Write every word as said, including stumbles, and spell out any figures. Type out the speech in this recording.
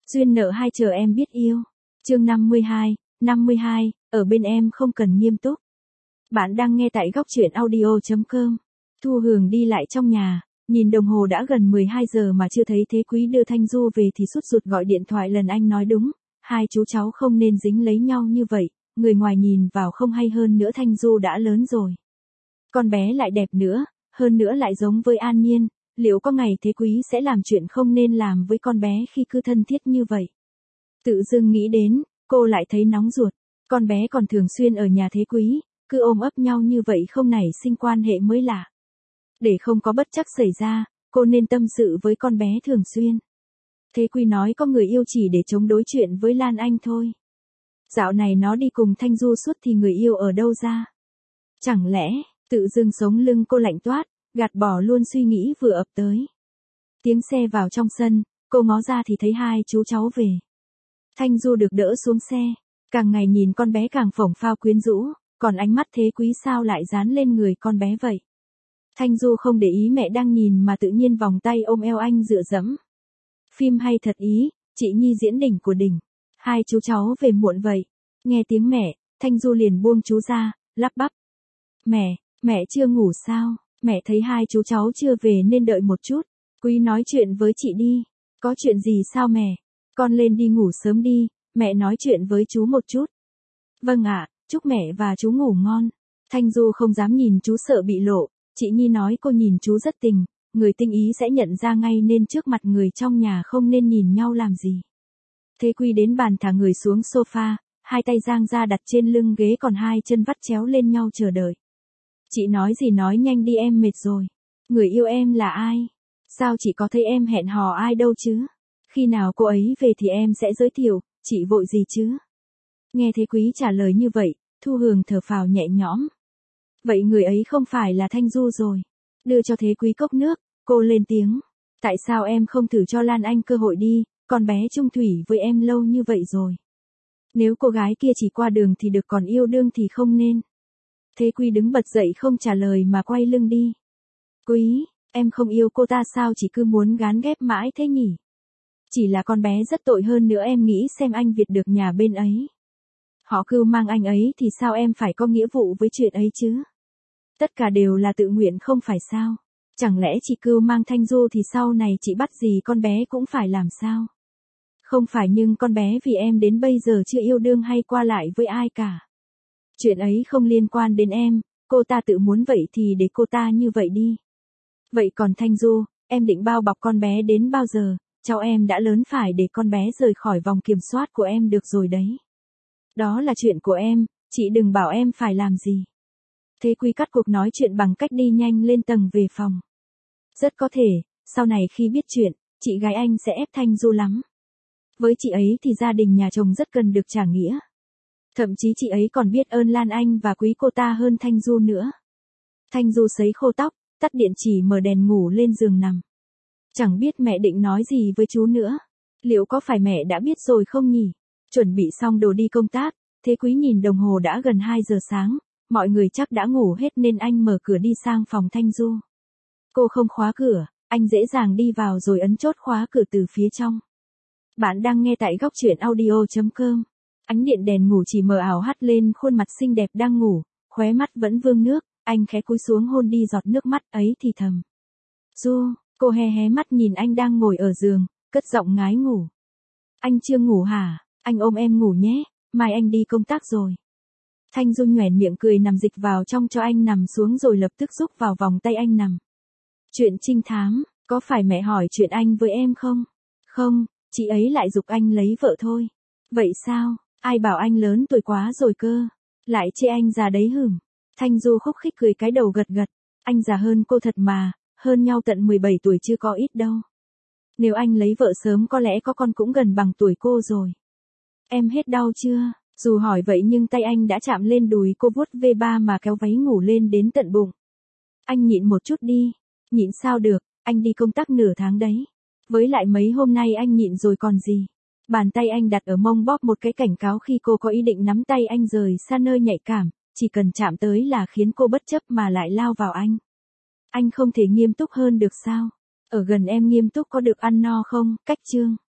Duyên nợ hai chờ em biết yêu. Chương năm mươi hai, năm mươi hai, ở bên em không cần nghiêm túc. Bạn đang nghe tại góc truyện audio chấm com. Thu Hường đi lại trong nhà, nhìn đồng hồ đã gần mười hai giờ mà chưa thấy Thế Quý đưa Thanh Du về thì sốt ruột gọi điện thoại lần anh nói đúng, hai chú cháu không nên dính lấy nhau như vậy, người ngoài nhìn vào không hay, hơn nữa Thanh Du đã lớn rồi. Con bé lại đẹp nữa, hơn nữa lại giống với An Nhiên, liệu có ngày Thế Quý sẽ làm chuyện không nên làm với con bé khi cứ thân thiết như vậy. Tự dưng nghĩ đến, cô lại thấy nóng ruột, con bé còn thường xuyên ở nhà Thế Quý, cứ ôm ấp nhau như vậy không nảy sinh quan hệ mới lạ. Để không có bất trắc xảy ra, cô nên tâm sự với con bé thường xuyên. Thế Quý nói có người yêu chỉ để chống đối chuyện với Lan Anh thôi. Dạo này nó đi cùng Thanh Du suốt thì người yêu ở đâu ra? Chẳng lẽ, tự dưng sống lưng cô lạnh toát, gạt bỏ luôn suy nghĩ vừa ập tới. Tiếng xe vào trong sân, cô ngó ra thì thấy hai chú cháu về. Thanh Du được đỡ xuống xe, càng ngày nhìn con bé càng phổng phao quyến rũ, còn ánh mắt Thế Quý sao lại dán lên người con bé vậy? Thanh Du không để ý mẹ đang nhìn mà tự nhiên vòng tay ôm eo anh dựa dẫm. Phim hay thật ý, chị Nhi diễn đỉnh của đỉnh. Hai chú cháu về muộn vậy. Nghe tiếng mẹ, Thanh Du liền buông chú ra, lắp bắp. Mẹ, mẹ chưa ngủ sao? Mẹ thấy hai chú cháu chưa về nên đợi một chút. Quý nói chuyện với chị đi. Có chuyện gì sao mẹ? Con lên đi ngủ sớm đi, mẹ nói chuyện với chú một chút. Vâng ạ, chúc mẹ và chú ngủ ngon. Thanh Du không dám nhìn chú sợ bị lộ. Chị Nhi nói cô nhìn chú rất tình, người tinh ý sẽ nhận ra ngay nên trước mặt người trong nhà không nên nhìn nhau làm gì. Thế Quý đến bàn thả người xuống sofa, hai tay dang ra đặt trên lưng ghế còn hai chân vắt chéo lên nhau chờ đợi. Chị nói gì nói nhanh đi, em mệt rồi. Người yêu em là ai? Sao chị có thấy em hẹn hò ai đâu chứ? Khi nào cô ấy về thì em sẽ giới thiệu, chị vội gì chứ? Nghe Thế Quý trả lời như vậy, Thu Hường thở phào nhẹ nhõm. Vậy người ấy không phải là Thanh Du rồi. Đưa cho Thế Quý cốc nước, cô lên tiếng. Tại sao em không thử cho Lan Anh cơ hội đi, con bé chung thủy với em lâu như vậy rồi. Nếu cô gái kia chỉ qua đường thì được còn yêu đương thì không nên. Thế Quý đứng bật dậy không trả lời mà quay lưng đi. Quý, em không yêu cô ta sao chỉ cứ muốn gán ghép mãi thế nhỉ? Chỉ là con bé rất tội, hơn nữa em nghĩ xem anh Việt được nhà bên ấy. Họ cưu mang anh ấy thì sao em phải có nghĩa vụ với chuyện ấy chứ? Tất cả đều là tự nguyện không phải sao? Chẳng lẽ chị cưu mang Thanh Du thì sau này chị bắt gì con bé cũng phải làm sao? Không phải, nhưng con bé vì em đến bây giờ chưa yêu đương hay qua lại với ai cả. Chuyện ấy không liên quan đến em, cô ta tự muốn vậy thì để cô ta như vậy đi. Vậy còn Thanh Du, em định bao bọc con bé đến bao giờ? Cháu em đã lớn, phải để con bé rời khỏi vòng kiểm soát của em được rồi đấy. Đó là chuyện của em, chị đừng bảo em phải làm gì. Thế Quý cắt cuộc nói chuyện bằng cách đi nhanh lên tầng về phòng. Rất có thể, sau này khi biết chuyện, chị gái anh sẽ ép Thanh Du lắm. Với chị ấy thì gia đình nhà chồng rất cần được trả nghĩa. Thậm chí chị ấy còn biết ơn Lan Anh và quý cô ta hơn Thanh Du nữa. Thanh Du sấy khô tóc, tắt điện chỉ mở đèn ngủ lên giường nằm. Chẳng biết mẹ định nói gì với chú nữa. Liệu có phải mẹ đã biết rồi không nhỉ? Chuẩn bị xong đồ đi công tác, Thế Quý nhìn đồng hồ đã gần hai giờ sáng, mọi người chắc đã ngủ hết nên anh mở cửa đi sang phòng Thanh Du. Cô không khóa cửa, anh dễ dàng đi vào rồi ấn chốt khóa cửa từ phía trong. Bạn đang nghe tại góc truyện audio chấm com. Ánh điện đèn ngủ chỉ mờ ảo hắt lên khuôn mặt xinh đẹp đang ngủ, khóe mắt vẫn vương nước, anh khẽ cúi xuống hôn đi giọt nước mắt ấy thì thầm. Du, cô hé hé mắt nhìn anh đang ngồi ở giường, cất giọng ngái ngủ. Anh chưa ngủ hả? Anh ôm em ngủ nhé, mai anh đi công tác rồi. Thanh Du nhoẻn miệng cười nằm dịch vào trong cho anh nằm xuống rồi lập tức rúc vào vòng tay anh nằm. Chuyện trinh thám, có phải mẹ hỏi chuyện anh với em không? Không, chị ấy lại giục anh lấy vợ thôi. Vậy sao? Ai bảo anh lớn tuổi quá rồi cơ? Lại chê anh già đấy hửm. Thanh Du khúc khích cười cái đầu gật gật. Anh già hơn cô thật mà, hơn nhau tận mười bảy tuổi chứ có ít đâu. Nếu anh lấy vợ sớm có lẽ có con cũng gần bằng tuổi cô rồi. Em hết đau chưa? Dù hỏi vậy nhưng tay anh đã chạm lên đùi cô vuốt ve ba mà kéo váy ngủ lên đến tận bụng. Anh nhịn một chút đi. Nhịn sao được, anh đi công tác nửa tháng đấy. Với lại mấy hôm nay anh nhịn rồi còn gì. Bàn tay anh đặt ở mông bóp một cái cảnh cáo khi cô có ý định nắm tay anh rời xa nơi nhạy cảm, chỉ cần chạm tới là khiến cô bất chấp mà lại lao vào anh. Anh không thể nghiêm túc hơn được sao? Ở gần em nghiêm túc có được ăn no không? Cách chương.